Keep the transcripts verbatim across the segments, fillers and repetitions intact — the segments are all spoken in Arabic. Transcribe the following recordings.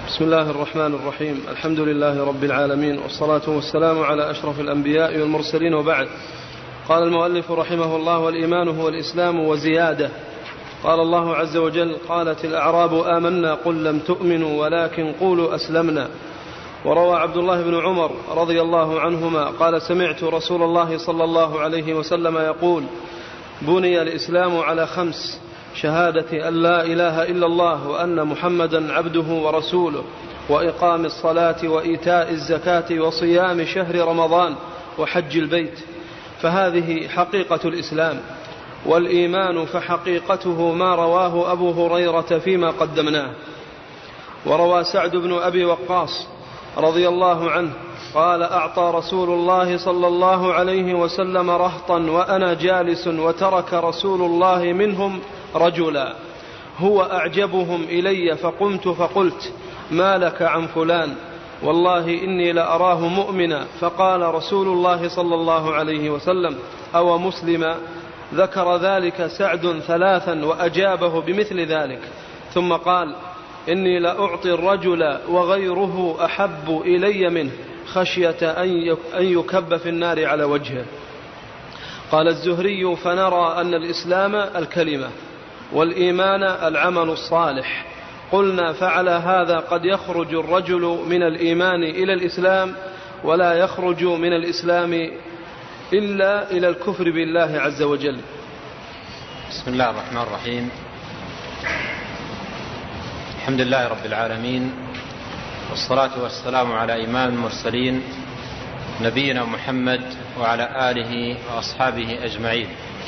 بسم الله الرحمن الرحيم. الحمد لله رب العالمين، والصلاة والسلام على أشرف الأنبياء والمرسلين، وبعد. قال المؤلف رحمه الله: والإيمان هو الإسلام وزيادة. قال الله عز وجل: قالت الأعراب آمنا قل لم تؤمنوا ولكن قولوا أسلمنا. وروى عبد الله بن عمر رضي الله عنهما قال: سمعت رسول الله صلى الله عليه وسلم يقول: بني الإسلام على خمس: شهادة أن لا إله إلا الله وأن محمدا عبده ورسوله، وإقام الصلاة وإيتاء الزكاة وصيام شهر رمضان وحج البيت. فهذه حقيقة الإسلام. والإيمان فحقيقته ما رواه أبو هريرة فيما قدمناه. وروى سعد بن أبي وقاص رضي الله عنه قال: أعطى رسول الله صلى الله عليه وسلم رهطا وأنا جالس، وترك رسول الله منهم رجلا هو أعجبهم إلي، فقمت فقلت: ما لك عن فلان؟ والله إني لأراه مؤمنا. فقال رسول الله صلى الله عليه وسلم: أو مسلما؟ ذكر ذلك سعد ثلاثا وأجابه بمثل ذلك، ثم قال: إني لأعطي الرجل وغيره أحب إلي منه، خشية أن يكب في النار على وجهه. قال الزهري: فنرى أن الإسلام الكلمة، والإيمان العمل الصالح. قلنا: فعلى هذا قد يخرج الرجل من الإيمان إلى الإسلام، ولا يخرج من الإسلام إلا إلى الكفر بالله عز وجل. بسم الله الرحمن الرحيم. الحمد لله رب العالمين، والصلاة والسلام على إمام المرسلين نبينا محمد وعلى آله وأصحابه أجمعين.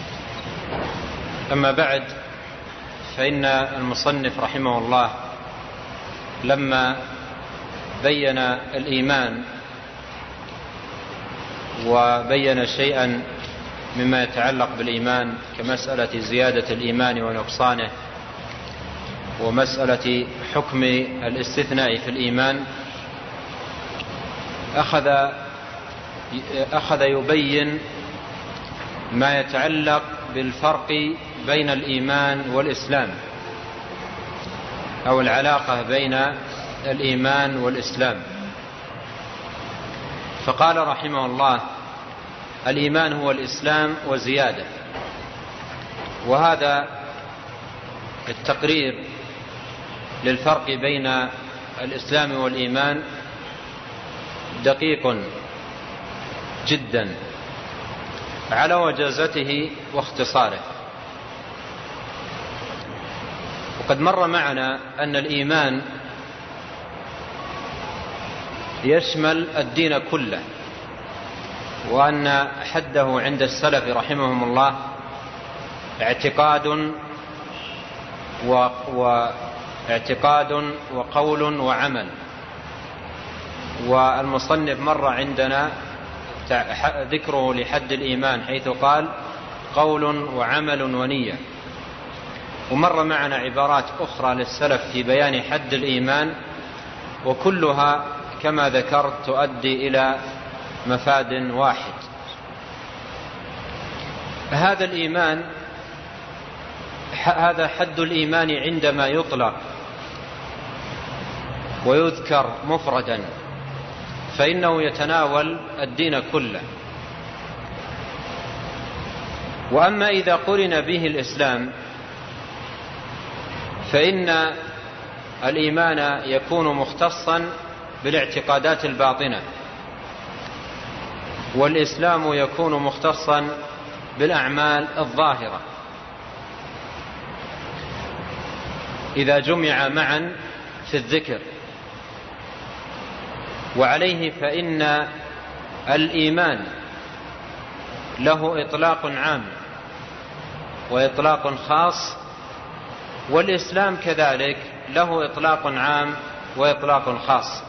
أما بعد، فإن المصنف رحمه الله لما بين الإيمان وبين شيئا مما يتعلق بالإيمان كمسألة زيادة الإيمان ونقصانه، ومسألة حكم الاستثناء في الإيمان، أخذ أخذ يبين ما يتعلق بالفرق بين الإيمان والإسلام، أو العلاقة بين الإيمان والإسلام. فقال رحمه الله: الإيمان هو الإسلام وزيادة. وهذا التقرير للفرق بين الإسلام والإيمان دقيق جدا على وجازته واختصاره. وقد مر معنا أن الإيمان يشمل الدين كله، وأن حده عند السلف رحمهم الله اعتقاد و... واعتقاد وقول وعمل. والمصنف مر عندنا ذكره لحد الإيمان، حيث قال: قول وعمل ونية. ومر معنا عبارات أخرى للسلف في بيان حد الإيمان، وكلها كما ذكرت تؤدي إلى مفاد واحد. هذا الإيمان، هذا حد الإيمان عندما يطلق ويذكر مفردا، فإنه يتناول الدين كله. وأما إذا قرن به الإسلام، فإن الإيمان يكون مختصا بالاعتقادات الباطنة، والإسلام يكون مختصا بالأعمال الظاهرة إذا جمع معا في الذكر. وعليه فإن الإيمان له إطلاق عام وإطلاق خاص، والإسلام كذلك له إطلاق عام وإطلاق خاص.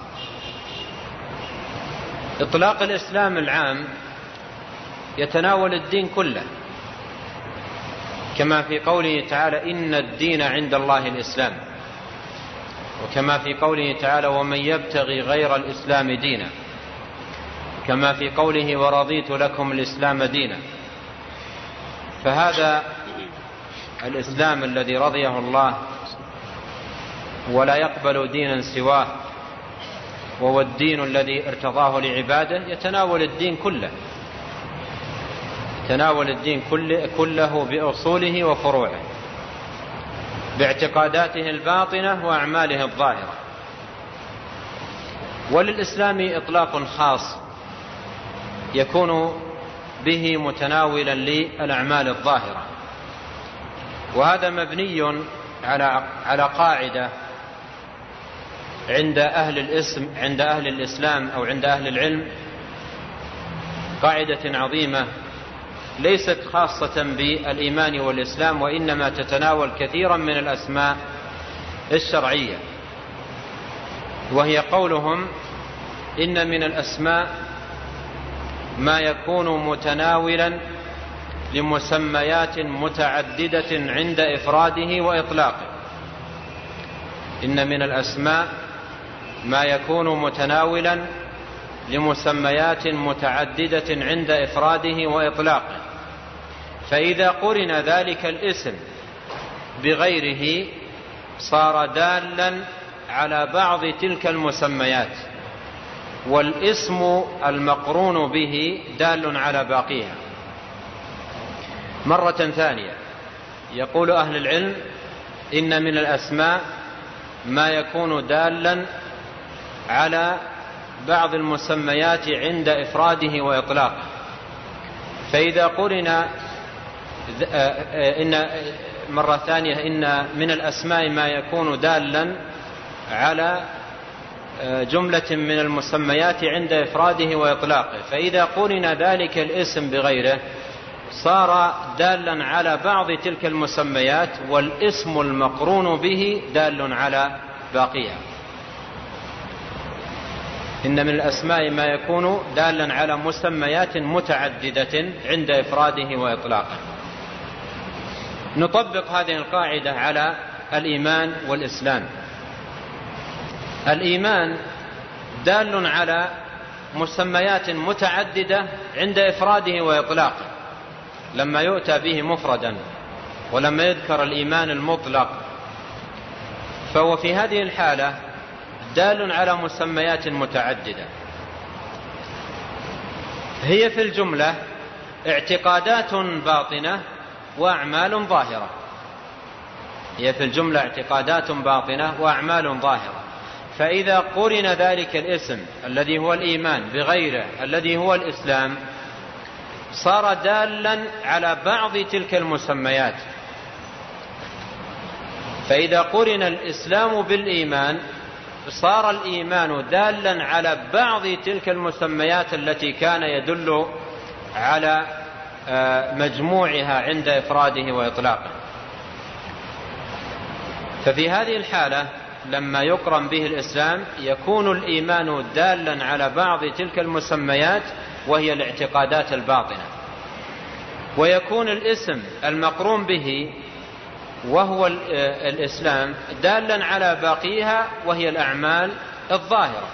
إطلاق الإسلام العام يتناول الدين كله، كما في قوله تعالى: إن الدين عند الله الإسلام، وكما في قوله تعالى: ومن يبتغي غير الإسلام دينا، كما في قوله: ورضيت لكم الإسلام دينا. فهذا الإسلام الذي رضيه الله ولا يقبل دينا سواه وهو الدين الذي ارتضاه لعباده يتناول الدين كله، يتناول الدين كله بأصوله وفروعه، باعتقاداته الباطنة وأعماله الظاهرة. وللإسلام إطلاق خاص يكون به متناولا للأعمال الظاهرة، وهذا مبني على على قاعدة عند أهل الاسم عند أهل الإسلام أو عند أهل العلم، قاعدة عظيمة ليست خاصة بالإيمان والإسلام، وإنما تتناول كثيرا من الأسماء الشرعية، وهي قولهم إن من الأسماء ما يكون متناولا لمسميات متعددة عند إفراده وإطلاقه. إن من الأسماء ما يكون متناولا لمسميات متعددة عند إفراده وإطلاقه، فإذا قرن ذلك الاسم بغيره صار دالا على بعض تلك المسميات، والاسم المقرون به دال على باقيها. مرة ثانية يقول أهل العلم إن من الأسماء ما يكون دالا على بعض المسميات عند إفراده وإطلاقه، فإذا قرن إن مرة ثانية إن من الأسماء ما يكون دالا على جملة من المسميات عند إفراده وإطلاقه، فإذا قرن ذلك الاسم بغيره صار دالا على بعض تلك المسميات، والاسم المقرون به دال على باقيها. إن من الأسماء ما يكون دالا على مسميات متعددة عند إفراده وإطلاقه. نطبق هذه القاعدة على الإيمان والإسلام. الإيمان دال على مسميات متعددة عند إفراده وإطلاقه لما يؤتى به مفردا، ولما يذكر الإيمان المطلق فهو في هذه الحالة دال على مسميات متعددة، هي في الجملة اعتقادات باطنة وأعمال ظاهرة. هي في الجملة اعتقادات باطنة وأعمال ظاهرة، فإذا قرن ذلك الاسم الذي هو الإيمان بغيره الذي هو الإسلام صار دالا على بعض تلك المسميات. فإذا قرن الإسلام بالإيمان صار الإيمان دالا على بعض تلك المسميات التي كان يدل على مجموعها عند إفراده وإطلاقه. ففي هذه الحالة لما يقرن به الإسلام يكون الإيمان دالا على بعض تلك المسميات وهي الاعتقادات الباطنة، ويكون الاسم المقرون به وهو الإسلام دالا على باقيها وهي الأعمال الظاهرة.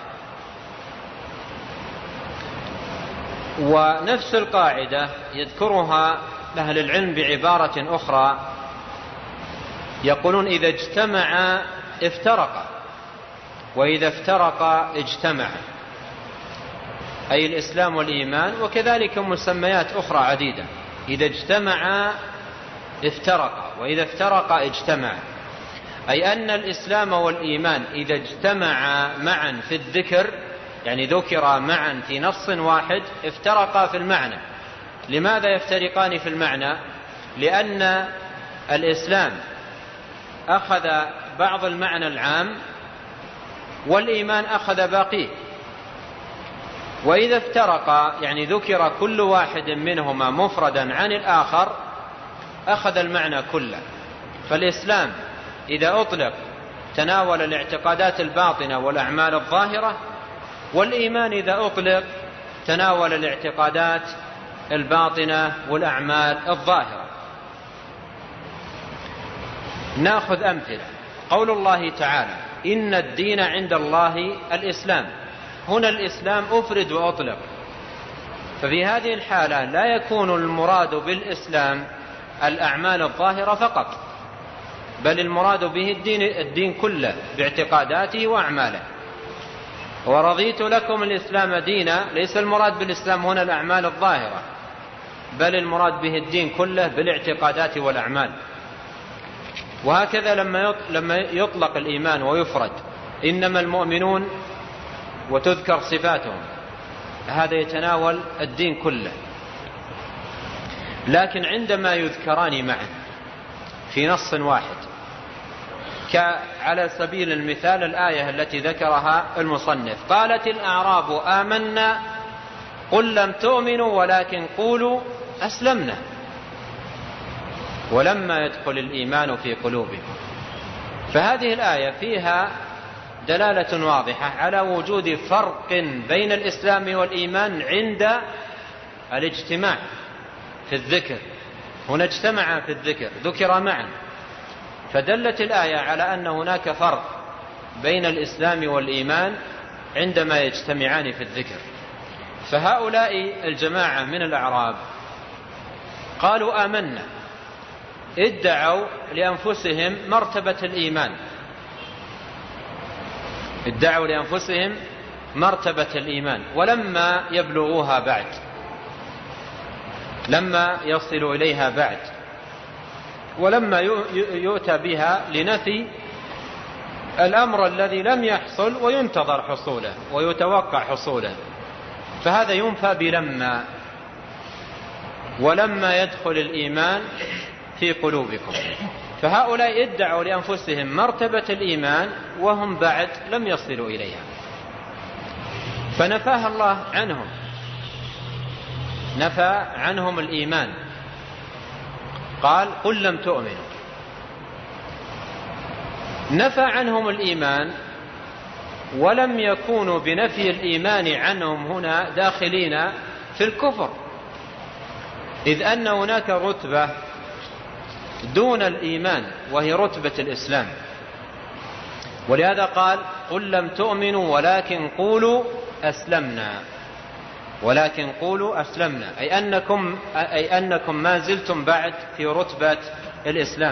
ونفس القاعدة يذكرها أهل العلم بعبارة أخرى، يقولون إذا اجتمعا افترقا وإذا افترقا اجتمعا، أي الإسلام والإيمان، وكذلك مسميات أخرى عديدة. إذا اجتمعا افترقا وإذا افترقا اجتمعا، أي أن الإسلام والإيمان إذا اجتمعا معا في الذكر، يعني ذكرا معا في نص واحد، افترقا في المعنى. لماذا يفترقان في المعنى؟ لأن الإسلام أخذ بعض المعنى العام والإيمان أخذ باقيه، وإذا افترقا يعني ذكر كل واحد منهما مفردا عن الآخر أخذ المعنى كله. فالإسلام إذا أطلق تناول الاعتقادات الباطنة والأعمال الظاهرة، والإيمان إذا أطلق تناول الاعتقادات الباطنة والأعمال الظاهرة. نأخذ أمثلة. قول الله تعالى إن الدين عند الله الإسلام، هنا الإسلام أفرد وأطلق، ففي هذه الحالة لا يكون المراد بالإسلام الأعمال الظاهرة فقط، بل المراد به الدين, الدين كله باعتقاداته وأعماله. ورضيت لكم الإسلام دينا، ليس المراد بالإسلام هنا الأعمال الظاهرة، بل المراد به الدين كله بالاعتقادات والأعمال. وهكذا لما يطلق الإيمان ويفرد إنما المؤمنون وتذكر صفاتهم، هذا يتناول الدين كله. لكن عندما يذكران معا في نص واحد، على سبيل المثال الآية التي ذكرها المصنف: قالت الأعراب آمنا قل لم تؤمنوا ولكن قولوا أسلمنا ولما يدخل الإيمان في قلوبكم. فهذه الآية فيها دلالة واضحة على وجود فرق بين الإسلام والإيمان عند الاجتماع في الذكر. هنا اجتمع في الذكر، ذكر معا، فدلت الآية على أن هناك فرق بين الإسلام والإيمان عندما يجتمعان في الذكر. فهؤلاء الجماعة من الأعراب قالوا آمنا، ادعوا لأنفسهم مرتبة الإيمان، ادعوا لأنفسهم مرتبة الإيمان ولما يبلغوها بعد، لما يصلوا إليها بعد، ولما يؤتى بها لنفي الأمر الذي لم يحصل وينتظر حصوله ويتوقع حصوله، فهذا ينفى بلما، ولما يدخل الإيمان في قلوبكم. فهؤلاء ادعوا لأنفسهم مرتبة الإيمان وهم بعد لم يصلوا إليها، فنفاها الله عنهم، نفى عنهم الإيمان، قال قل لم تؤمنوا. نفى عنهم الإيمان ولم يكونوا بنفي الإيمان عنهم هنا داخلين في الكفر، إذ أن هناك رتبة دون الإيمان وهي رتبة الإسلام. ولهذا قال قل لم تؤمنوا ولكن قولوا أسلمنا، ولكن قولوا أسلمنا، أي أنكم, أي أنكم ما زلتم بعد في رتبة الإسلام.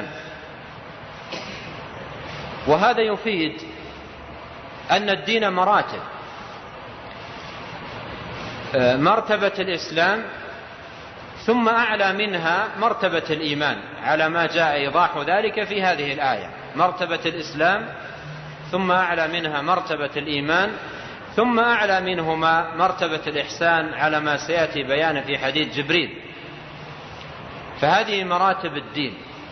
وهذا يفيد أن الدين مراتب، مرتبة الإسلام ثم أعلى منها مرتبة الإيمان، على ما جاء إيضاح ذلك في هذه الآية. مرتبة الإسلام ثم أعلى منها مرتبة الإيمان ثم أعلى منهما مرتبة الإحسان، على ما سيأتي بيان في حديث جبريل. فهذه مراتب الدين: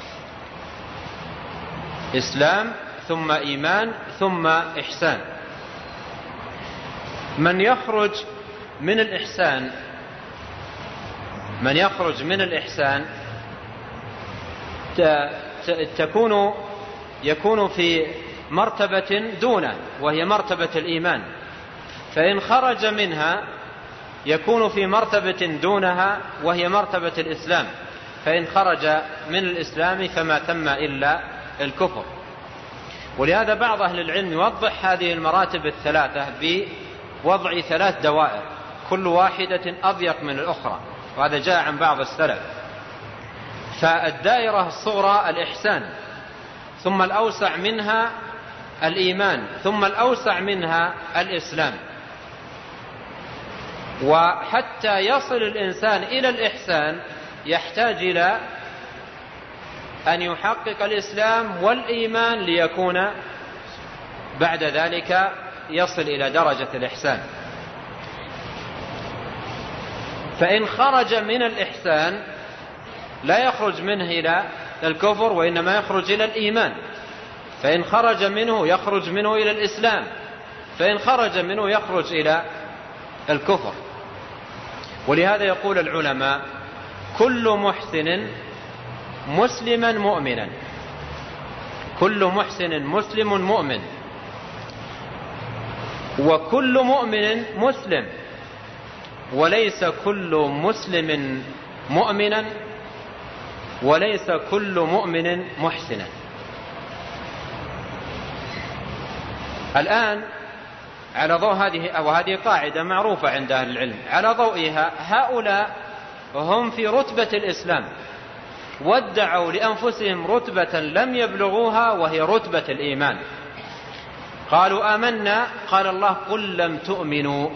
إسلام ثم إيمان ثم إحسان. من يخرج من الإحسان من يخرج من الإحسان تكون يكون في مرتبة دونه وهي مرتبة الإيمان، فإن خرج منها يكون في مرتبة دونها وهي مرتبة الإسلام، فإن خرج من الإسلام فما ثم إلا الكفر. ولهذا بعض أهل العلم يوضح هذه المراتب الثلاثة بوضع ثلاث دوائر كل واحدة أضيق من الأخرى، وهذا جاء عن بعض السلف. فالدائرة الصغرى الإحسان، ثم الأوسع منها الإيمان، ثم الأوسع منها الإسلام. وحتى يصل الإنسان إلى الإحسان يحتاج إلى أن يحقق الإسلام والإيمان ليكون بعد ذلك يصل إلى درجة الإحسان. فإن خرج من الإحسان لا يخرج منه إلى الكفر وإنما يخرج إلى الإيمان، فإن خرج منه يخرج منه إلى الإسلام، فإن خرج منه يخرج إلى الكفر. ولهذا يقول العلماء كل محسن مسلما مؤمنا، كل محسن مسلم مؤمن، وكل مؤمن مسلم، وليس كل مسلم مؤمنا، وليس كل مؤمن محسنا. الآن على ضوء هذه، وهذه قاعدة معروفة عند أهل العلم، على ضوئها هؤلاء هم في رتبة الإسلام وادعوا لأنفسهم رتبة لم يبلغوها وهي رتبة الإيمان، قالوا آمنا، قال الله قل لم تؤمنوا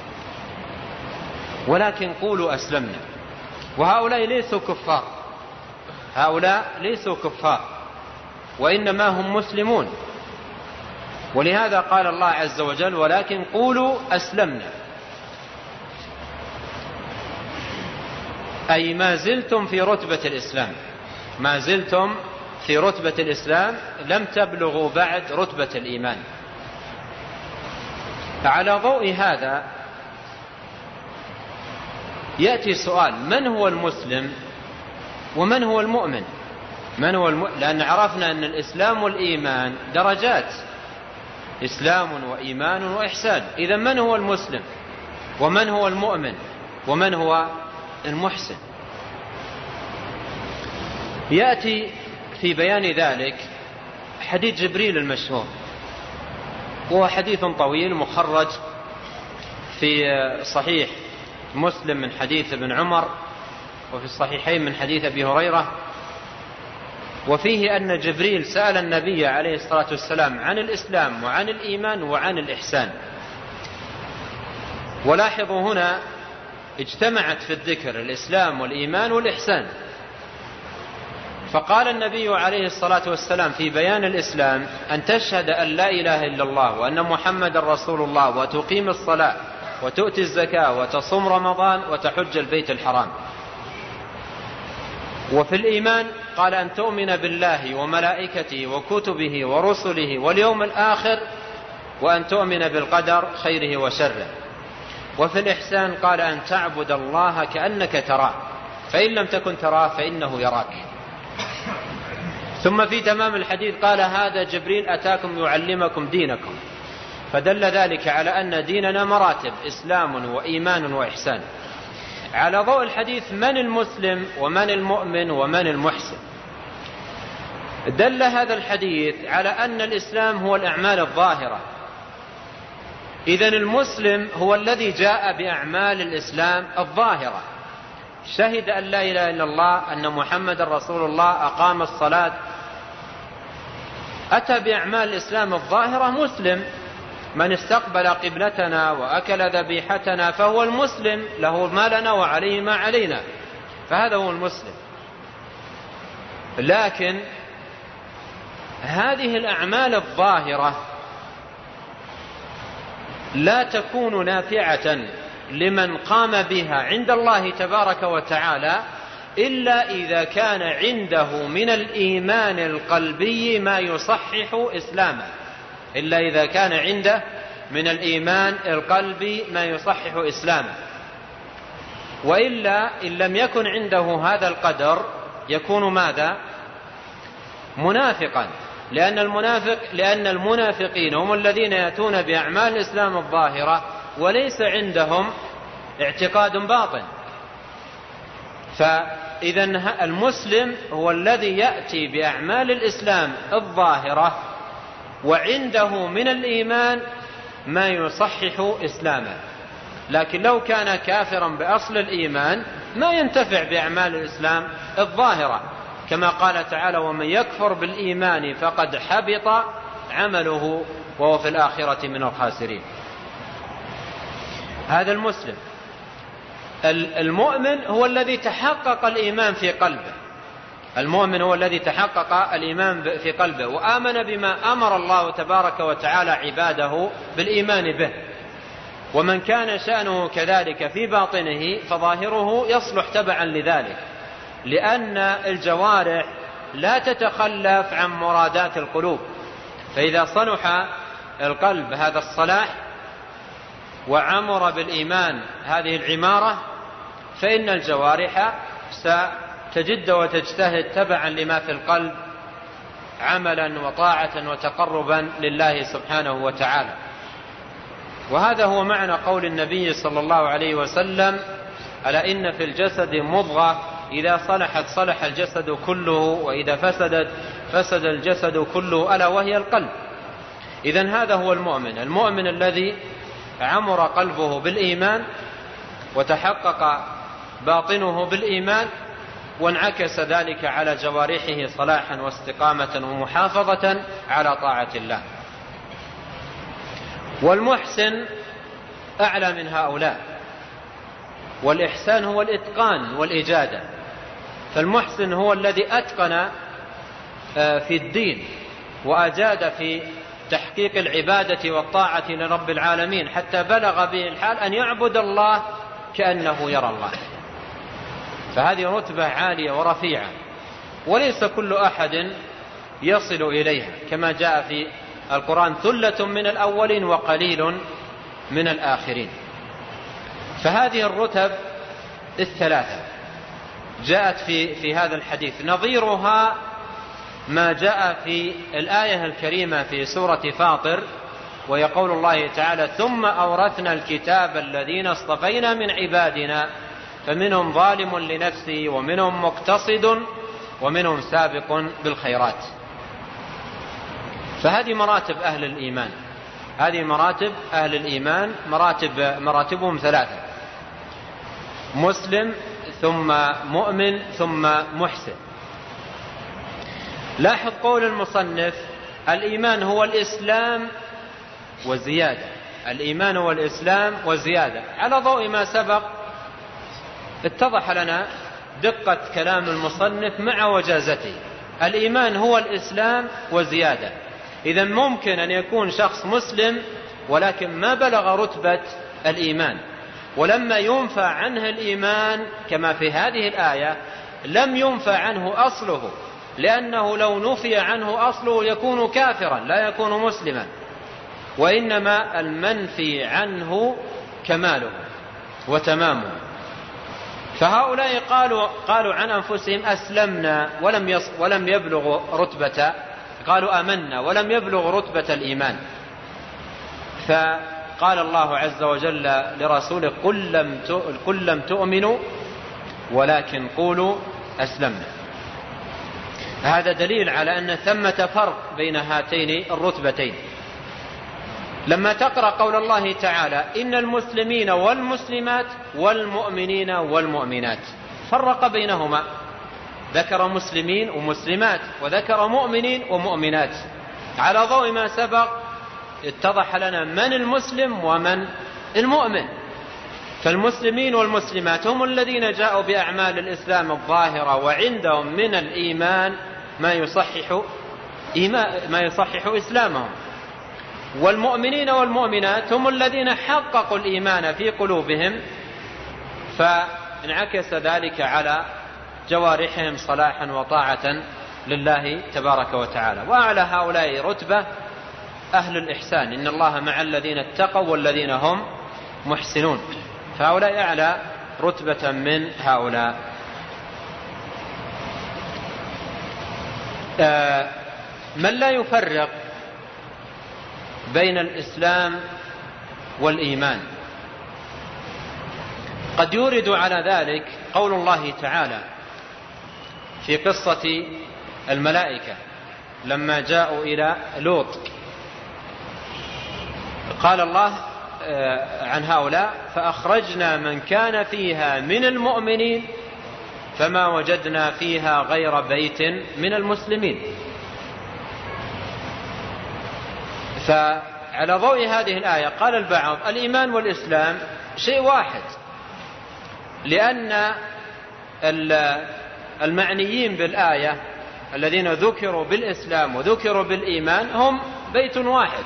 ولكن قولوا أسلمنا. وهؤلاء ليسوا كفار، هؤلاء ليسوا كفار وإنما هم مسلمون. ولهذا قال الله عز وجل ولكن قولوا أسلمنا، أي ما زلتم في رتبة الإسلام، ما زلتم في رتبة الإسلام، لم تبلغوا بعد رتبة الإيمان. على ضوء هذا يأتي سؤال: من هو المسلم ومن هو المؤمن؟ من هو الم... لأن عرفنا أن الإسلام والإيمان درجات، إسلام وإيمان وإحسان. إذا من هو المسلم ومن هو المؤمن ومن هو المحسن؟ يأتي في بيان ذلك حديث جبريل المشهور، وهو حديث طويل مخرج في صحيح مسلم من حديث ابن عمر، وفي الصحيحين من حديث أبي هريرة، وفيه أن جبريل سأل النبي عليه الصلاة والسلام عن الإسلام وعن الإيمان وعن الإحسان. ولاحظوا هنا اجتمعت في الذكر الإسلام والإيمان والإحسان. فقال النبي عليه الصلاة والسلام في بيان الإسلام: أن تشهد أن لا إله إلا الله وأن محمد رسول الله وتقيم الصلاة وتؤتي الزكاة وتصوم رمضان وتحج البيت الحرام. وفي الإيمان قال: أن تؤمن بالله وملائكته وكتبه ورسله واليوم الآخر وأن تؤمن بالقدر خيره وشره. وفي الإحسان قال: أن تعبد الله كأنك تراه فإن لم تكن تراه فإنه يراك. ثم في تمام الحديث قال: هذا جبريل أتاكم يعلمكم دينكم. فدل ذلك على أن ديننا مراتب: إسلام وإيمان وإحسان. على ضوء الحديث من المسلم ومن المؤمن ومن المحسن؟ دل هذا الحديث على أن الإسلام هو الأعمال الظاهرة. إذن المسلم هو الذي جاء بأعمال الإسلام الظاهرة، شهد أن لا إله إلا الله، أن محمد رسول الله، أقام الصلاة، أتى بأعمال الإسلام الظاهرة مسلم. من استقبل قبلتنا وأكل ذبيحتنا فهو المسلم، له ما لنا وعليه ما علينا، فهذا هو المسلم. لكن هذه الأعمال الظاهرة لا تكون نافعة لمن قام بها عند الله تبارك وتعالى إلا إذا كان عنده من الإيمان القلبي ما يصحح إسلامه، إلا إذا كان عنده من الإيمان القلبي ما يصحح إسلامه. وإلا إن لم يكن عنده هذا القدر يكون ماذا؟ منافقا. لأن المنافق لأن المنافقين هم الذين يأتون بأعمال الإسلام الظاهرة وليس عندهم اعتقاد باطن. فإذا المسلم هو الذي يأتي بأعمال الإسلام الظاهرة وعنده من الإيمان ما يصحح إسلامه. لكن لو كان كافرا بأصل الإيمان ما ينتفع بأعمال الإسلام الظاهرة، كما قال تعالى: ومن يكفر بالإيمان فقد حبط عمله وهو في الآخرة من الخاسرين. هذا المسلم. المؤمن هو الذي تحقق الإيمان في قلبه، المؤمن هو الذي تحقق الإيمان في قلبه وآمن بما أمر الله تبارك وتعالى عباده بالإيمان به. ومن كان شأنه كذلك في باطنه فظاهره يصلح تبعا لذلك، لأن الجوارح لا تتخلف عن مرادات القلوب. فإذا صلح القلب هذا الصلاح وعمر بالإيمان هذه العمارة فإن الجوارح ستجد وتجتهد تبعا لما في القلب عملا وطاعة وتقربا لله سبحانه وتعالى. وهذا هو معنى قول النبي صلى الله عليه وسلم: ألا إن في الجسد مضغة إذا صلحت صلح الجسد كله وإذا فسدت فسد الجسد كله ألا وهي القلب. إذن هذا هو المؤمن، المؤمن الذي عمر قلبه بالإيمان وتحقق باطنه بالإيمان وانعكس ذلك على جوارحه صلاحا واستقامة ومحافظة على طاعة الله. والمحسن أعلى من هؤلاء. والإحسان هو الإتقان والإجادة، فالمحسن هو الذي أتقن في الدين وأجاد في تحقيق العبادة والطاعة لرب العالمين حتى بلغ به الحال أن يعبد الله كأنه يرى الله. فهذه رتبة عالية ورفيعة، وليس كل أحد يصل إليها، كما جاء في القرآن: ثلة من الأولين وقليل من الآخرين. فهذه الرتب الثلاثة جاءت في في هذا الحديث. نظيرها ما جاء في الآية الكريمة في سورة فاطر، ويقول الله تعالى: ثم أورثنا الكتاب الذين اصطفينا من عبادنا فمنهم ظالم لنفسه ومنهم مقتصد ومنهم سابق بالخيرات. فهذه مراتب أهل الإيمان، هذه مراتب أهل الإيمان، مراتب مراتبهم ثلاثة: مسلم ثم مؤمن ثم محسن. لاحظ قول المصنف: الإيمان هو الإسلام وزيادة. الإيمان هو الإسلام وزيادة. على ضوء ما سبق اتضح لنا دقة كلام المصنف مع وجازته. الإيمان هو الإسلام وزيادة. إذا ممكن أن يكون شخص مسلم ولكن ما بلغ رتبة الإيمان، ولما ينفى عنه الإيمان كما في هذه الآية لم ينفى عنه أصله، لأنه لو نفي عنه أصله يكون كافرا لا يكون مسلما، وإنما المنفي عنه كماله وتمامه. فهؤلاء قالوا, قالوا عن أنفسهم: أسلمنا ولم, يص ولم يبلغ رتبة، قالوا آمنا ولم يبلغ رتبة الإيمان. فقال الله عز وجل لرسوله: قل لم, قل لم تؤمنوا ولكن قولوا أسلمنا. هذا دليل على أن ثمة فرق بين هاتين الرتبتين. لما تقرأ قول الله تعالى: إن المسلمين والمسلمات والمؤمنين والمؤمنات، فرق بينهما، ذكر مسلمين ومسلمات وذكر مؤمنين ومؤمنات. على ضوء ما سبق اتضح لنا من المسلم ومن المؤمن. فالمسلمين والمسلمات هم الذين جاءوا بأعمال الإسلام الظاهرة، وعندهم من الإيمان ما يصحح ما يصحح إسلامهم. والمؤمنين والمؤمنات هم الذين حققوا الإيمان في قلوبهم، فانعكس ذلك على جوارحهم صلاحا وطاعة لله تبارك وتعالى. وأعلى هؤلاء رتبة أهل الإحسان: إن الله مع الذين اتقوا والذين هم محسنون. فهؤلاء أعلى رتبة من هؤلاء. آه من لا يفرق بين الإسلام والإيمان قد يورد على ذلك قول الله تعالى في قصة الملائكة لما جاءوا إلى لوط. قال الله عن هؤلاء: فأخرجنا من كان فيها من المؤمنين فما وجدنا فيها غير بيت من المسلمين. فعلى ضوء هذه الآية قال البعض: الإيمان والإسلام شيء واحد، لأن المعنيين بالآية الذين ذكروا بالإسلام وذكروا بالإيمان هم بيت واحد.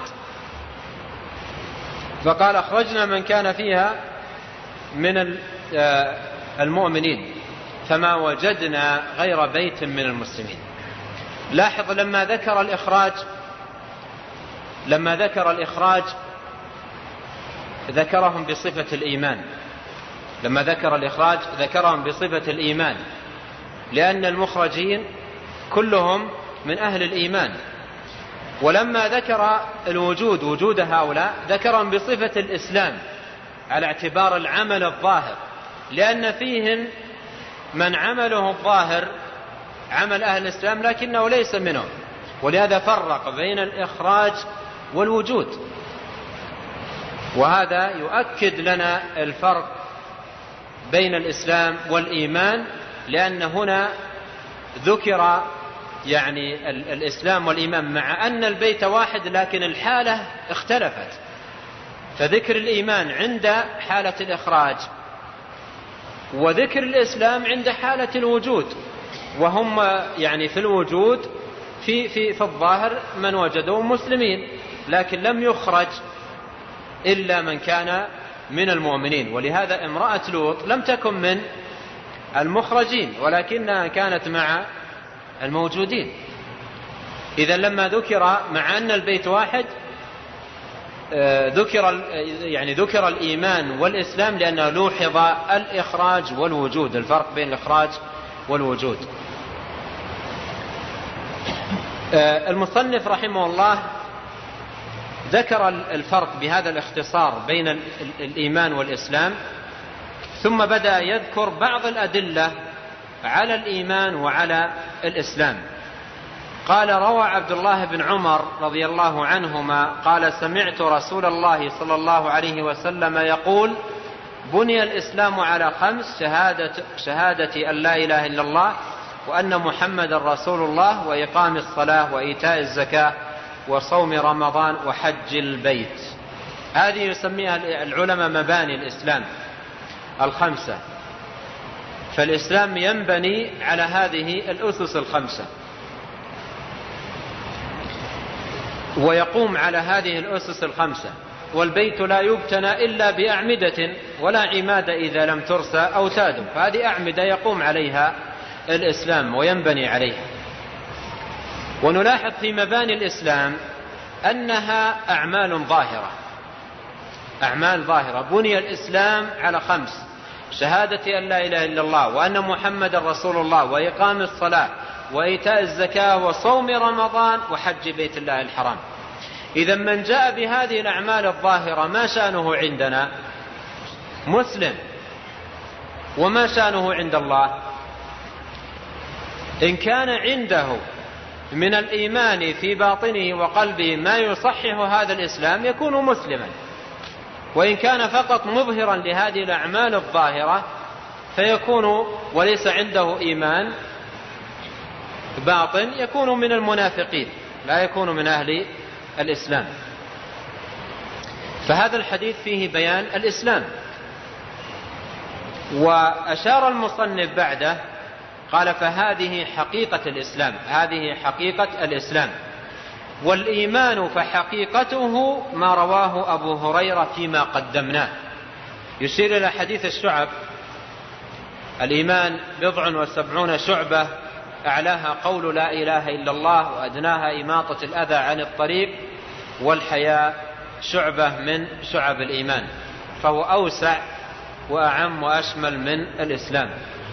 فقال: أخرجنا من كان فيها من المؤمنين فما وجدنا غير بيت من المسلمين. لاحظ لما ذكر الإخراج لما ذكر الإخراج ذكرهم بصفة الإيمان لما ذكر الإخراج ذكرهم بصفة الإيمان، لأن المخرجين كلهم من أهل الإيمان. ولما ذكر الوجود وجود هؤلاء ذكرهم بصفة الإسلام على اعتبار العمل الظاهر، لأن فيهم من عمله الظاهر عمل أهل الإسلام لكنه ليس منهم، ولهذا فرق بين الإخراج والوجود. وهذا يؤكد لنا الفرق بين الإسلام والإيمان، لأن هنا ذكر يعني الإسلام والإيمان مع أن البيت واحد، لكن الحالة اختلفت. فذكر الإيمان عند حالة الإخراج، وذكر الإسلام عند حالة الوجود، وهم يعني في الوجود في, في, في الظاهر من وجدوا مسلمين، لكن لم يخرج إلا من كان من المؤمنين. ولهذا امرأة لوط لم تكن من المخرجين ولكنها كانت مع الموجودين. إذا لما ذكر مع أن البيت واحد ذكر يعني ذكر الإيمان والإسلام لأنه لوحظ الإخراج والوجود، الفرق بين الإخراج والوجود. المصنف رحمه الله ذكر الفرق بهذا الاختصار بين الإيمان والإسلام، ثم بدأ يذكر بعض الأدلة على الإيمان وعلى الإسلام. قال: روى عبد الله بن عمر رضي الله عنهما قال: سمعت رسول الله صلى الله عليه وسلم يقول: بني الإسلام على خمس: شهادة, شهادة أن لا إله إلا الله وأن محمد رسول الله، وإقام الصلاة، وإيتاء الزكاة، وصوم رمضان، وحج البيت. هذه يسميها العلماء مباني الإسلام الخمسة. فالإسلام ينبني على هذه الأسس الخمسة، ويقوم على هذه الأسس الخمسة. والبيت لا يبتنى إلا بأعمدة، ولا عماد إذا لم ترسى أوتاد، فهذه أعمدة يقوم عليها الإسلام وينبني عليها. ونلاحظ في مباني الإسلام أنها أعمال ظاهرة، أعمال ظاهرة. بني الإسلام على خمس: شهادة أن لا إله إلا الله وأن محمد رسول الله، وإقام الصلاة، وإيتاء الزكاة، وصوم رمضان، وحج بيت الله الحرام. إذا من جاء بهذه الأعمال الظاهرة ما شأنه عندنا؟ مسلم. وما شأنه عند الله؟ إن كان عنده من الإيمان في باطنه وقلبه ما يصحح هذا الإسلام يكون مسلما، وإن كان فقط مظهرا لهذه الأعمال الظاهرة فيكون وليس عنده إيمان باطن، يكون من المنافقين، لا يكون من أهل الإسلام. فهذا الحديث فيه بيان الإسلام. وأشار المصنف بعده قال: فهذه حقيقة الإسلام، هذه حقيقة الإسلام. والإيمان فحقيقته ما رواه أبو هريرة فيما قدمناه. يشير إلى حديث الشعب: الإيمان بضع وسبعون شعبة، أعلاها قول لا إله إلا الله، وأدناها إماطة الأذى عن الطريق، والحياء شعبة من شعب الإيمان. فهو أوسع وأعم وأشمل من الإسلام.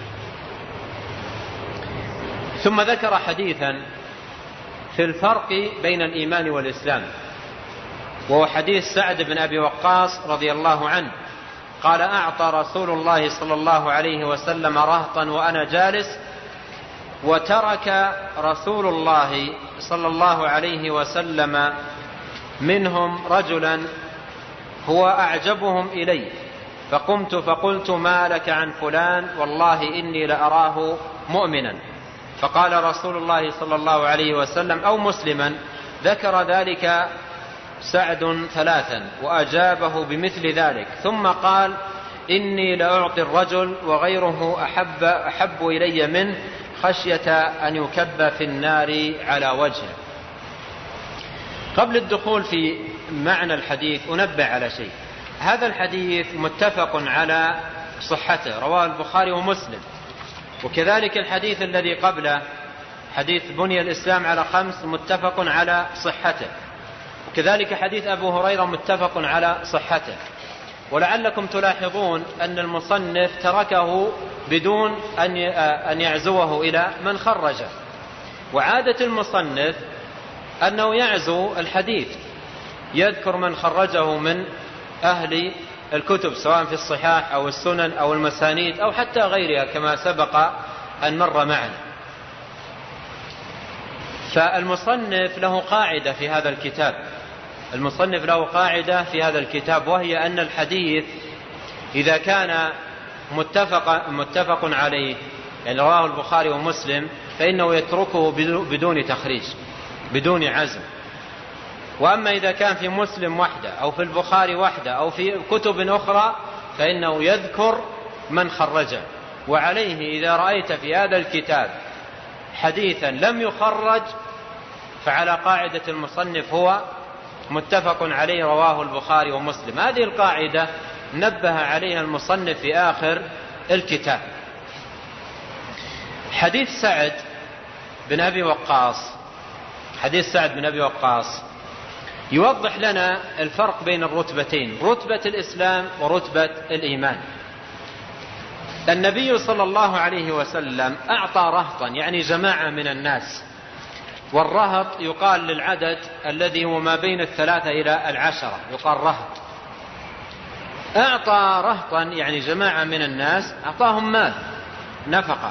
ثم ذكر حديثا في الفرق بين الإيمان والإسلام، وهو حديث سعد بن أبي وقاص رضي الله عنه قال: أعطى رسول الله صلى الله عليه وسلم رهطا وأنا جالس، وترك رسول الله صلى الله عليه وسلم منهم رجلا هو أعجبهم إلي، فقمت فقلت: ما لك عن فلان؟ والله إني لأراه مؤمنا. فقال رسول الله صلى الله عليه وسلم: أو مسلما. ذكر ذلك سعد ثلاثا وأجابه بمثل ذلك، ثم قال: إني لأعطي الرجل وغيره أحب, أحب إلي منه، خشية أن يكب في النار على وجهه. قبل الدخول في معنى الحديث أنبه على شيء. هذا الحديث متفق على صحته، رواه البخاري ومسلم. وكذلك الحديث الذي قبله حديث بني الإسلام على خمس متفق على صحته، وكذلك حديث أبو هريرة متفق على صحته. ولعلكم تلاحظون أن المصنف تركه بدون أن يعزوه إلى من خرجه. وعادة المصنف أنه يعزو الحديث، يذكر من خرجه من أهل الكتب سواء في الصحاح أو السنن أو المسانيد أو حتى غيرها كما سبق أن مر معنا. فالمصنف له قاعدة في هذا الكتاب المصنف له قاعدة في هذا الكتاب وهي أن الحديث إذا كان متفق, متفق عليه، يعني رواه البخاري ومسلم، فإنه يتركه بدون تخريج، بدون عزم. وأما إذا كان في مسلم وحده أو في البخاري وحده أو في كتب أخرى فإنه يذكر من خرجه. وعليه إذا رأيت في هذا الكتاب حديثا لم يخرج فعلى قاعدة المصنف هو متفق عليه رواه البخاري ومسلم. هذه القاعدة نبه عليها المصنف في آخر الكتاب. حديث سعد بن أبي وقاص حديث سعد بن أبي وقاص يوضح لنا الفرق بين الرتبتين، رتبة الإسلام ورتبة الإيمان. النبي صلى الله عليه وسلم أعطى رهطا يعني جماعة من الناس، والرهط يقال للعدد الذي هو ما بين الثلاثة إلى العشرة يقال رهط. أعطى رهطا يعني جماعة من الناس، أعطاهم مال نفقة.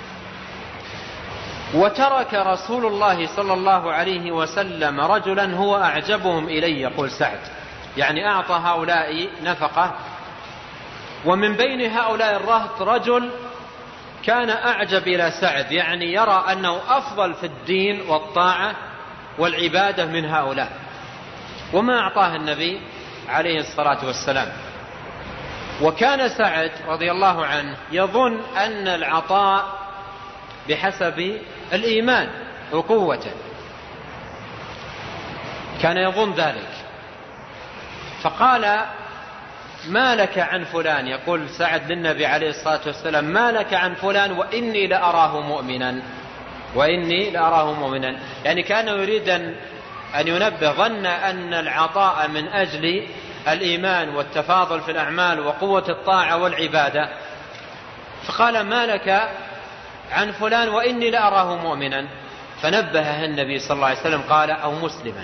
وترك رسول الله صلى الله عليه وسلم رجلا هو أعجبهم إلي، يقول سعد، يعني أعطى هؤلاء نفقة، ومن بين هؤلاء الرهط رجل كان أعجب إلى سعد، يعني يرى أنه أفضل في الدين والطاعة والعبادة من هؤلاء، وما أعطاه النبي عليه الصلاة والسلام. وكان سعد رضي الله عنه يظن أن العطاء بحسب الإيمان وقوته، كان يظن ذلك، فقال ما لك عن فلان، يقول سعد للنبي عليه الصلاة والسلام ما لك عن فلان وإني لأراه مؤمنا وإني لأراه مؤمنا يعني كان يريد أن ينبه، ظن أن العطاء من أجل الإيمان والتفاضل في الأعمال وقوة الطاعة والعبادة، فقال ما لك عن فلان وإني لأراه مؤمنا، فنبهه النبي صلى الله عليه وسلم قال أو مسلما.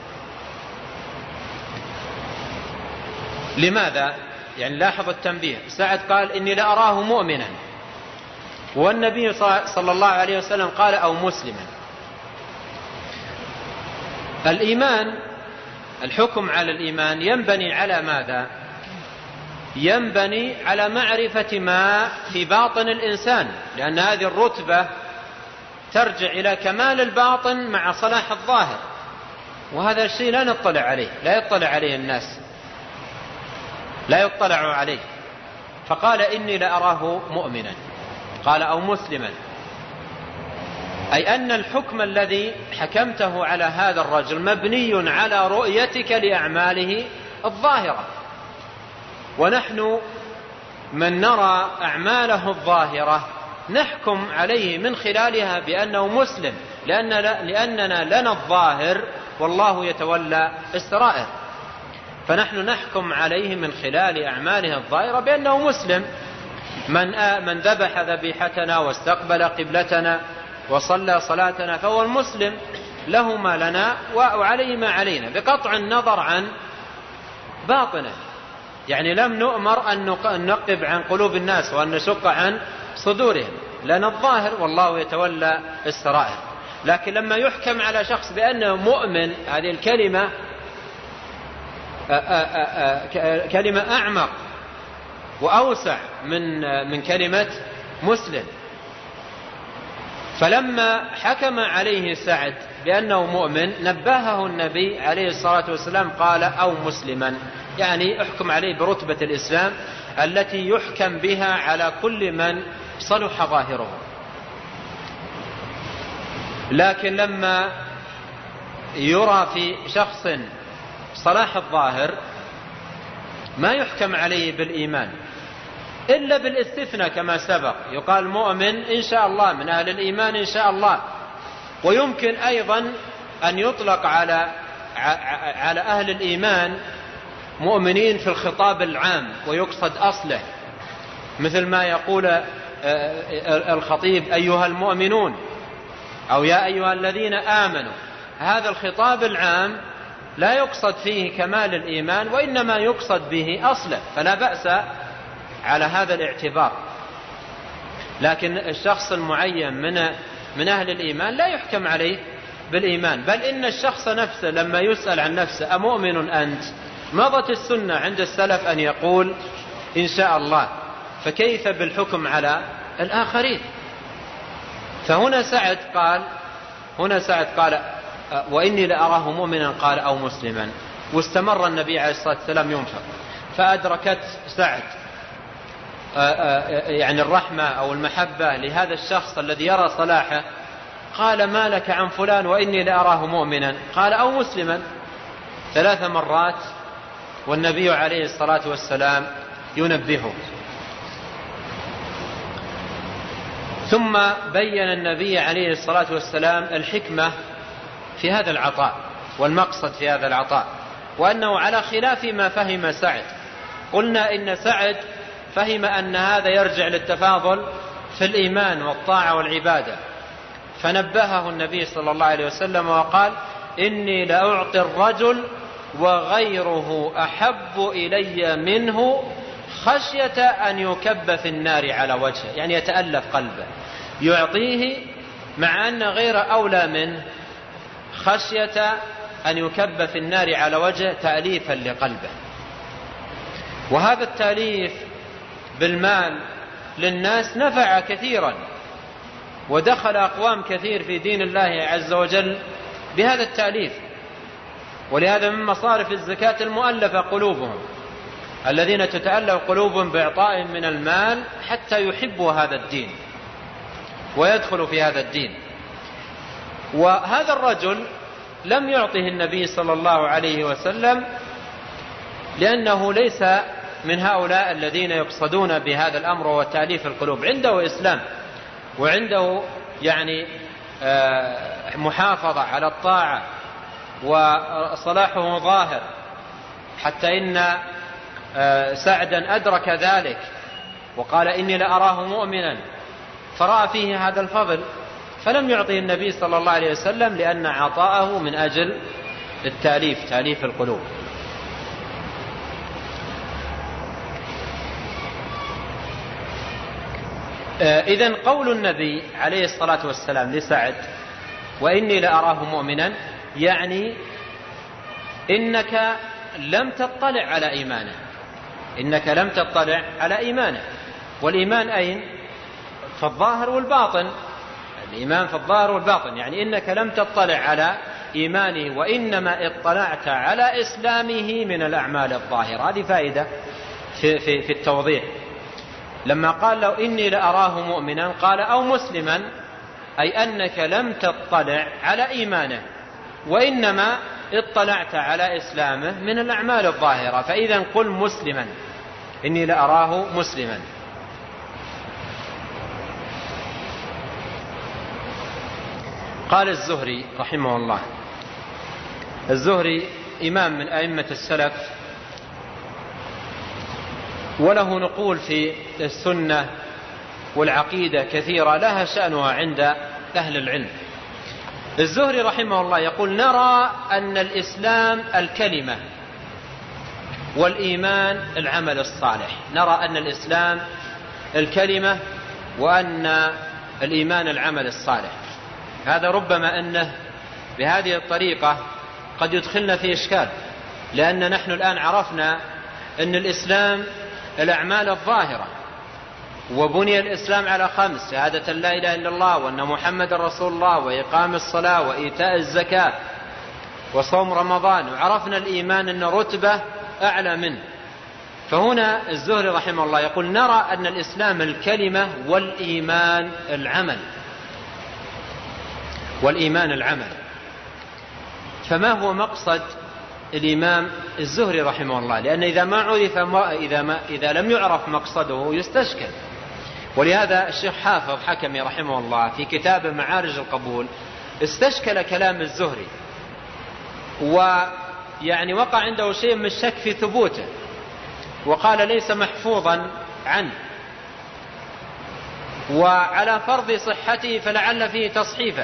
لماذا؟ يعني لاحظ التنبيه، سعد قال إني لأراه مؤمنا، والنبي صلى الله عليه وسلم قال أو مسلما. الإيمان، الحكم على الإيمان ينبني على ماذا؟ ينبني على معرفة ما في باطن الإنسان، لأن هذه الرتبة ترجع إلى كمال الباطن مع صلاح الظاهر، وهذا الشيء لا نطلع عليه، لا يطلع عليه الناس، لا يطلع عليه. فقال إني لأراه مؤمنا، قال أو مسلما، أي أن الحكم الذي حكمته على هذا الرجل مبني على رؤيتك لأعماله الظاهرة، ونحن من نرى أعماله الظاهرة نحكم عليه من خلالها بأنه مسلم، لأن لأننا لنا الظاهر والله يتولى السرائر، فنحن نحكم عليه من خلال أعماله الظاهرة بأنه مسلم. من من ذبح ذبيحتنا واستقبل قبلتنا وصلى صلاتنا فهو المسلم، له ما لنا وعليه ما علينا، بقطع النظر عن باطنه. يعني لم نؤمر أن ننقب عن قلوب الناس وأن نشق عن صدورهم، لنا الظاهر والله يتولى السرائر. لكن لما يحكم على شخص بأنه مؤمن، هذه الكلمة آآ آآ كلمة أعمق وأوسع من من كلمة مسلم. فلما حكم عليه سعد بأنه مؤمن نبهه النبي عليه الصلاة والسلام قال أو مسلما، يعني احكم عليه برتبة الإسلام التي يحكم بها على كل من صلح ظاهره. لكن لما يرى في شخص صلاح الظاهر ما يحكم عليه بالإيمان إلا بالاستثناء كما سبق، يقال مؤمن إن شاء الله، من أهل الإيمان إن شاء الله. ويمكن أيضا أن يطلق على على أهل الإيمان مؤمنين في الخطاب العام ويقصد أصله، مثل ما يقول الخطيب أيها المؤمنون أو يا أيها الذين آمنوا. هذا الخطاب العام لا يقصد فيه كمال الإيمان وإنما يقصد به أصله، فلا بأس على هذا الاعتبار. لكن الشخص المعين من من أهل الإيمان لا يحكم عليه بالإيمان، بل إن الشخص نفسه لما يسأل عن نفسه أمؤمن أنت، مضت السنة عند السلف أن يقول إن شاء الله، فكيف بالحكم على الآخرين؟ فهنا سعد قال هنا سعد قال وإني لأراه مؤمنا قال أو مسلما. واستمر النبي عليه الصلاة والسلام ينفق، فأدركت سعد يعني الرحمة أو المحبة لهذا الشخص الذي يرى صلاحه، قال ما لك عن فلان وإني لأراه مؤمنا قال أو مسلما ثلاث مرات، والنبي عليه الصلاة والسلام ينبهه. ثم بين النبي عليه الصلاة والسلام الحكمة في هذا العطاء والمقصد في هذا العطاء، وأنه على خلاف ما فهم سعد. قلنا إن سعد فهم أن هذا يرجع للتفاضل في الإيمان والطاعة والعبادة، فنبهه النبي صلى الله عليه وسلم وقال إني لأعطي الرجل وغيره أحب إلي منه خشية أن يكب في النار على وجهه، يعني يتألف قلبه، يعطيه مع أن غير أولى منه خشية أن يكب في النار على وجهه تأليفا لقلبه. وهذا التأليف بالمال للناس نفع كثيرا، ودخل أقوام كثير في دين الله عز وجل بهذا التأليف. ولهذا من مصارف الزكاة المؤلفة قلوبهم، الذين تتألف قلوبهم بإعطاء من المال حتى يحبوا هذا الدين ويدخلوا في هذا الدين. وهذا الرجل لم يعطه النبي صلى الله عليه وسلم لأنه ليس من هؤلاء الذين يقصدون بهذا الأمر وتأليف القلوب، عنده إسلام وعنده يعني محافظة على الطاعة وصلاحه ظاهر، حتى إن سعدا أدرك ذلك وقال إني لأراه مؤمنا، فرأى فيه هذا الفضل فلم يعطيه النبي صلى الله عليه وسلم، لأن عطاءه من أجل التأليف، تأليف القلوب. إذن قول النبي عليه الصلاة والسلام لسعد وإني لأراه مؤمنا يعني إنك لم تطلع على إيمانه، إنك لم تطلع على إيمانه. والإيمان أين؟ في الظاهر والباطن، الإيمان في الظاهر والباطن، يعني إنك لم تطلع على إيمانه وإنما اطلعت على إسلامه من الأعمال الظاهرة. هذه فائدة في, في, في التوضيح. لما قال لو إني لأراه مؤمنا قال أو مسلما، أي أنك لم تطلع على إيمانه وإنما اطلعت على إسلامه من الأعمال الظاهرة. فإذا قل مسلما، إني لأراه مسلما. قال الزهري رحمه الله، الزهري إمام من أئمة السلف، وله نقول في السنة والعقيدة كثيرة لها شأنها عند أهل العلم. الزهري رحمه الله يقول نرى أن الإسلام الكلمة والإيمان العمل الصالح. نرى أن الإسلام الكلمة وأن الإيمان العمل الصالح. هذا ربما أنه بهذه الطريقة قد يدخلنا في إشكال، لأن نحن الآن عرفنا أن الإسلام الأعمال الظاهرة، وبني الإسلام على خمس: شهادة لا إله إلا الله وأن محمد رسول الله وإقام الصلاة وإيتاء الزكاة وصوم رمضان. وعرفنا الإيمان أن رتبة أعلى منه. فهنا الزهري رحمه الله يقول نرى أن الإسلام الكلمة والإيمان العمل، والإيمان العمل. فما هو مقصد الإمام الزهري رحمه الله؟ لأن إذا ما عرف إذا, ما إذا لم يعرف مقصده يستشكل. ولهذا الشيخ حافظ حكمي رحمه الله في كتاب معارج القبول استشكل كلام الزهري، ويعني وقع عنده شيء من الشك في ثبوته، وقال ليس محفوظا عنه، وعلى فرض صحته فلعل فيه تصحيفا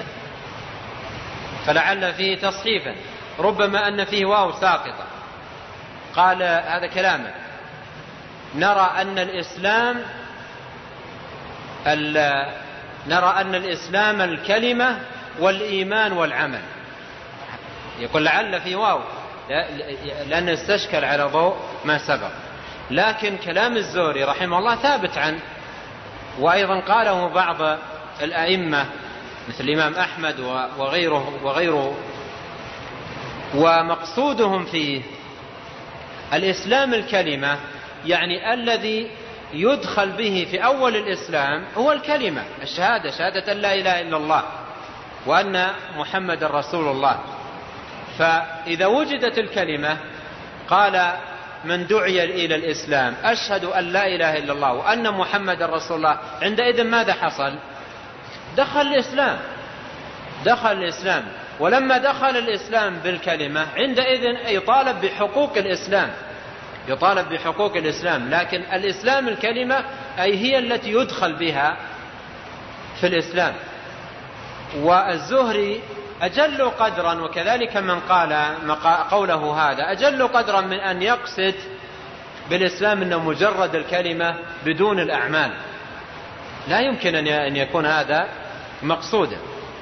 فلعل فيه تصحيفا ربما أن فيه واو ساقطة. قال هذا كلامه: نرى أن الإسلام نرى أن الإسلام الكلمة والإيمان والعمل. يقول لعل فيه واو لأن استشكل على ضوء ما سبق. لكن كلام الزهري رحمه الله ثابت عنه، وأيضا قاله بعض الأئمة مثل الإمام أحمد وغيره, وغيره ومقصودهم فيه الإسلام الكلمة، يعني الذي يدخل به في أول الإسلام هو الكلمة، الشهادة، شهادة أن لا إله إلا الله وأن محمد رسول الله. فإذا وجدت الكلمة قال من دعي إلى الإسلام أشهد أن لا إله إلا الله وأن محمد رسول الله، عندئذ ماذا حصل؟ دخل الإسلام، دخل الإسلام. ولما دخل الإسلام بالكلمة عندئذ يطالب بحقوق الإسلام، يطالب بحقوق الإسلام. لكن الإسلام الكلمة أي هي التي يدخل بها في الإسلام. والزهري أجل قدرا، وكذلك من قال قوله هذا أجل قدرا من أن يقصد بالإسلام أنه مجرد الكلمة بدون الأعمال. لا يمكن أن يكون هذا مقصودا.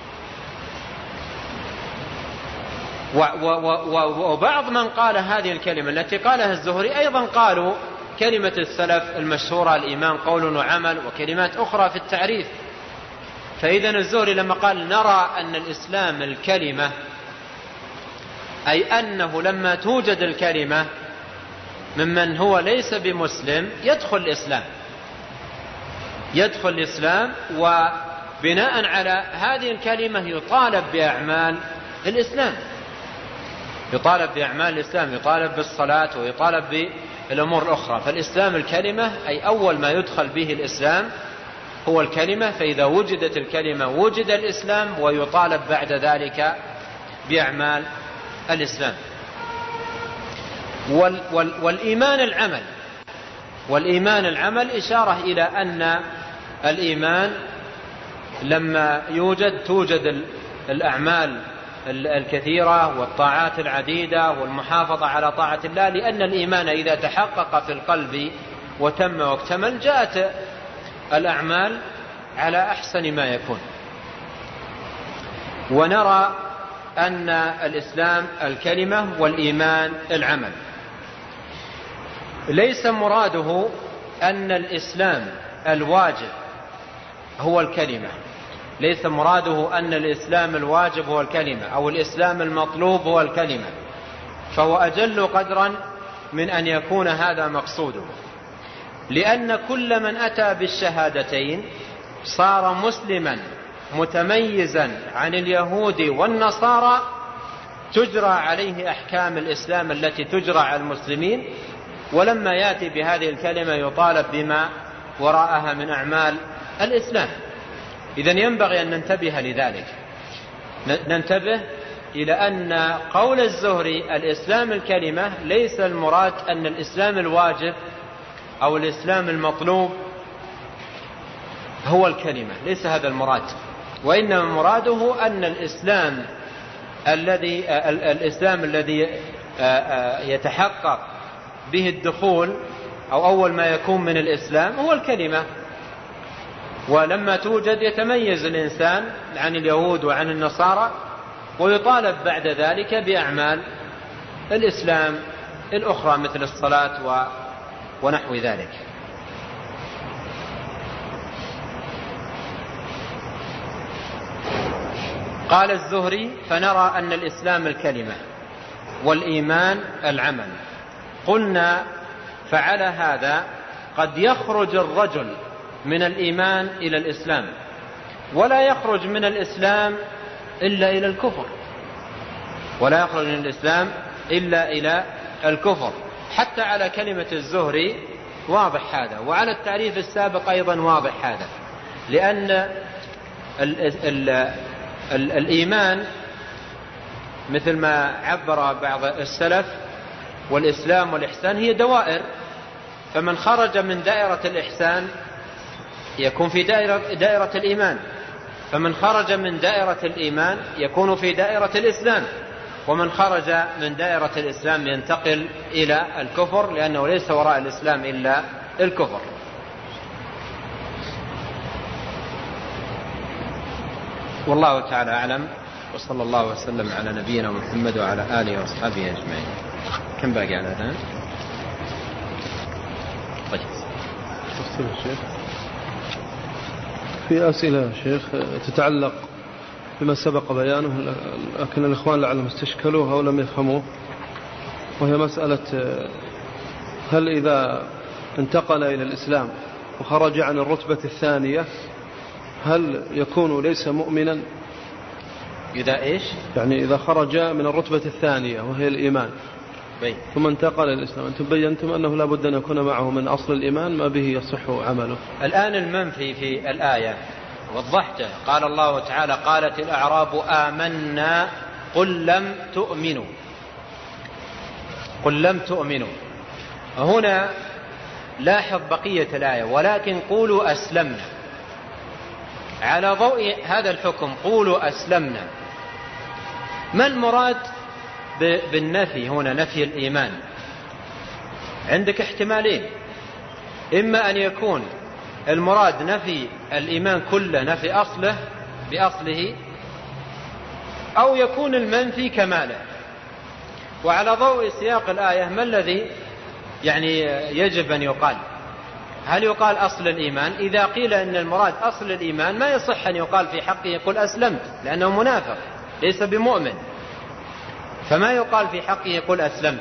وبعض من قال هذه الكلمة التي قالها الزهري أيضا قالوا كلمة السلف المشهورة الإيمان قول وعمل، وكلمات أخرى في التعريف. فإذا الزهري لما قال نرى أن الإسلام الكلمة، أي أنه لما توجد الكلمة ممن هو ليس بمسلم يدخل الإسلام، يدخل الإسلام، وبناء على هذه الكلمة يطالب بأعمال الإسلام، يطالب بأعمال الإسلام، يطالب بالصلاة ويطالب بالأمور الأخرى. فالإسلام الكلمة أي أول ما يدخل به الإسلام هو الكلمة. فإذا وجدت الكلمة وجد الإسلام، ويطالب بعد ذلك بأعمال الإسلام. وال وال والإيمان العمل، والإيمان العمل إشارة إلى أن الإيمان لما يوجد توجد الأعمال الكثيرة والطاعات العديدة والمحافظة على طاعة الله، لأن الإيمان إذا تحقق في القلب وتم واكتمل جاءت الأعمال على أحسن ما يكون. ونرى أن الإسلام الكلمة والإيمان العمل. ليس مراده أن الإسلام الواجب هو الكلمة، ليس مراده أن الإسلام الواجب هو الكلمة أو الإسلام المطلوب هو الكلمة، فهو أجل قدرا من أن يكون هذا مقصوده. لأن كل من أتى بالشهادتين صار مسلما متميزا عن اليهود والنصارى، تجرى عليه أحكام الإسلام التي تجرى على المسلمين، ولما يأتي بهذه الكلمة يطالب بما وراءها من أعمال الإسلام. إذن ينبغي أن ننتبه لذلك، ننتبه إلى أن قول الزهري الإسلام الكلمة ليس المراد أن الإسلام الواجب أو الإسلام المطلوب هو الكلمة، ليس هذا المراد. وإنما مراده أن الإسلام الذي الإسلام الذي يتحقق به الدخول أو أول ما يكون من الإسلام هو الكلمة. ولما توجد يتميز الإنسان عن اليهود وعن النصارى، ويطالب بعد ذلك بأعمال الإسلام الأخرى مثل الصلاة ونحو ذلك. قال الزهري فنرى أن الإسلام الكلمة والإيمان العمل. قلنا فعلى هذا قد يخرج الرجل من الإيمان إلى الإسلام، ولا يخرج من الإسلام إلا إلى الكفر، ولا يخرج من الإسلام إلا إلى الكفر. حتى على كلمة الزهري واضح هذا، وعلى التعريف السابق أيضا واضح هذا، لأن ال ال ال الإيمان مثل ما عبر بعض السلف والإسلام والإحسان هي دوائر، فمن خرج من دائرة الإحسان يكون في دائرة, دائرة الإيمان، فمن خرج من دائرة الإيمان يكون في دائرة الإسلام، ومن خرج من دائرة الإسلام ينتقل إلى الكفر، لأنه ليس وراء الإسلام إلا الكفر. والله تعالى أعلم، وصلى الله وسلم على نبينا محمد وعلى آله وأصحابه أجمعين. كم باقي على الآن؟ طيب في أسئلة شيخ تتعلق بما سبق بيانه، لكن الإخوان لعلهم استشكلوها أو لم يفهموه، وهي مسألة هل إذا انتقل إلى الإسلام وخرج عن الرتبة الثانية هل يكون ليس مؤمنا؟ إذا إيش؟ يعني إذا خرج من الرتبة الثانية وهي الإيمان بي. ثم انتقل إلى الإسلام، أنتم بينتم أنه لا بد أن يكون معه من أصل الإيمان ما به يصح عمله. الآن المنفي في الآية وضحته، قال الله تعالى: قالت الأعراب آمنا قل لم تؤمنوا، قل لم تؤمنوا. هنا لاحظ بقية الآية: ولكن قولوا أسلمنا. على ضوء هذا الحكم قولوا أسلمنا، ما المراد بالنفي هنا؟ نفي الإيمان عندك احتمالين: إما أن يكون المراد نفي الإيمان كله، نفي أصله بأصله، أو يكون المنفي كماله. وعلى ضوء سياق الآية ما الذي يعني يجب أن يقال؟ هل يقال أصل الإيمان؟ إذا قيل أن المراد أصل الإيمان ما يصح أن يقال في حقه يقول أسلمت، لأنه منافق ليس بمؤمن، فما يقال في حقه يقول أسلمت.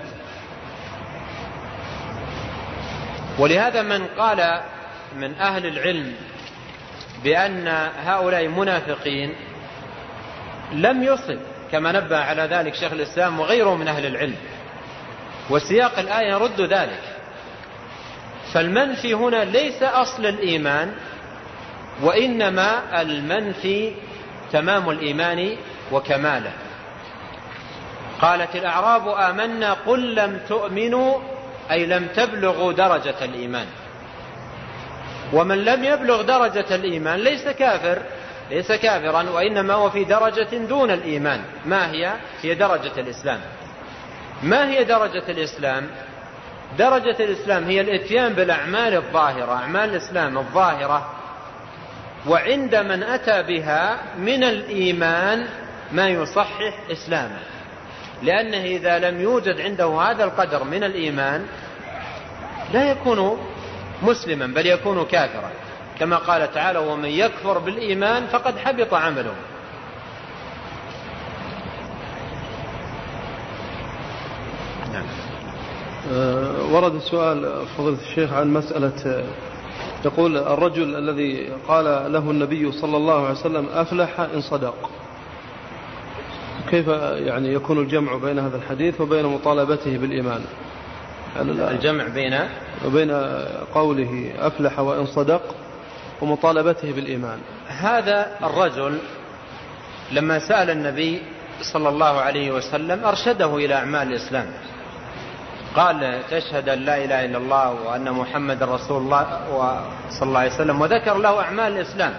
ولهذا من قال من أهل العلم بأن هؤلاء منافقين لم يصل، كما نبه على ذلك شيخ الإسلام وغيره من أهل العلم، وسياق الآية يرد ذلك. فالمنفي هنا ليس أصل الإيمان، وإنما المنفي تمام الإيمان وكماله. قالت الأعراب آمنا قل لم تؤمنوا، أي لم تبلغوا درجة الإيمان. ومن لم يبلغ درجة الإيمان ليس كافر، ليس كافرا، وإنما هو في درجة دون الإيمان. ما هي؟ هي درجة الإسلام. ما هي درجة الإسلام؟ درجة الإسلام هي الاتيان بالأعمال الظاهرة، أعمال الإسلام الظاهرة، وعند من أتى بها من الإيمان ما يصحح إسلامه، لأنه إذا لم يوجد عنده هذا القدر من الإيمان لا يكون مسلما بل يكون كافرا، كما قال تعالى: ومن يكفر بالإيمان فقد حبط عمله. نعم. أه ورد السؤال فضيلة الشيخ عن مسألة، يقول الرجل الذي قال له النبي صلى الله عليه وسلم أفلح إن صدق، كيف يعني يكون الجمع بين هذا الحديث وبين مطالبته بالإيمان؟ الجمع بين وبين قوله أفلح وإن صدق ومطالبته بالإيمان. هذا الرجل لما سأل النبي صلى الله عليه وسلم أرشده إلى أعمال الإسلام، قال: تشهد أن لا إله إلا الله وأن محمد رسول الله صلى الله عليه وسلم، وذكر له أعمال الإسلام.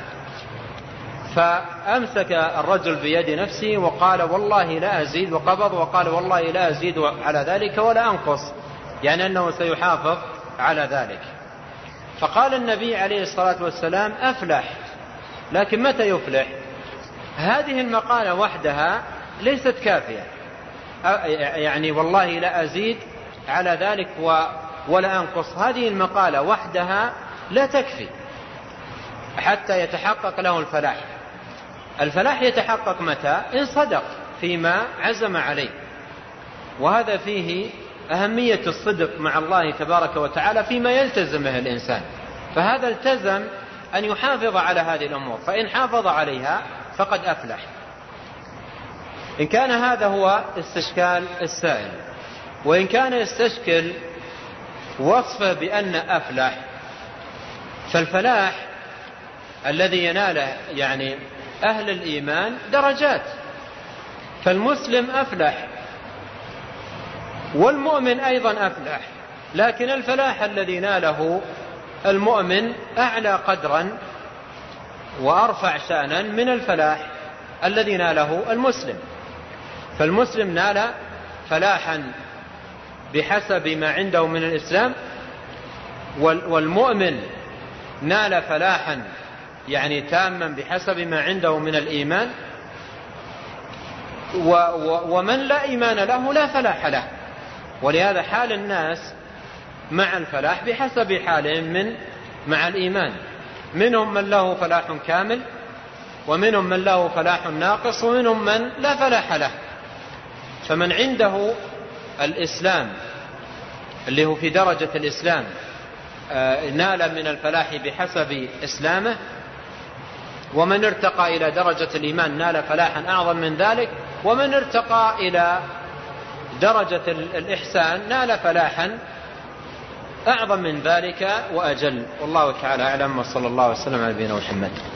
فأمسك الرجل بيد نفسه وقال: والله لا أزيد، وقبض وقال: والله لا أزيد على ذلك ولا أنقص، يعني أنه سيحافظ على ذلك. فقال النبي عليه الصلاة والسلام: أفلح. لكن متى يفلح؟ هذه المقالة وحدها ليست كافية، يعني والله لا أزيد على ذلك ولا أنقص، هذه المقالة وحدها لا تكفي حتى يتحقق له الفلاح. الفلاح يتحقق متى؟ إن صدق فيما عزم عليه، وهذا فيه أهمية الصدق مع الله تبارك وتعالى فيما يلتزمه الإنسان. فهذا التزم أن يحافظ على هذه الأمور، فإن حافظ عليها فقد أفلح. إن كان هذا هو استشكال السائل، وإن كان يستشكل وصفه بأن أفلح، فالفلاح الذي يناله يعني أهل الإيمان درجات، فالمسلم أفلح والمؤمن أيضا أفلح، لكن الفلاح الذي ناله المؤمن أعلى قدرا وأرفع شأنا من الفلاح الذي ناله المسلم. فالمسلم نال فلاحا بحسب ما عنده من الإسلام، والمؤمن نال فلاحا يعني تاما بحسب ما عنده من الإيمان، ومن لا إيمان له لا فلاح له. ولهذا حال الناس مع الفلاح بحسب حالهم من مع الإيمان، منهم من له فلاح كامل ومنهم من له فلاح ناقص ومنهم من لا فلاح له. فمن عنده الإسلام اللي هو في درجة الإسلام نال من الفلاح بحسب إسلامه، ومن ارتقى إلى درجة الإيمان نال فلاحا أعظم من ذلك، ومن ارتقى إلى درجة الإحسان نال فلاحا أعظم من ذلك وأجل. والله تعالى أعلم، وصلى الله وسلم على نبينا محمد.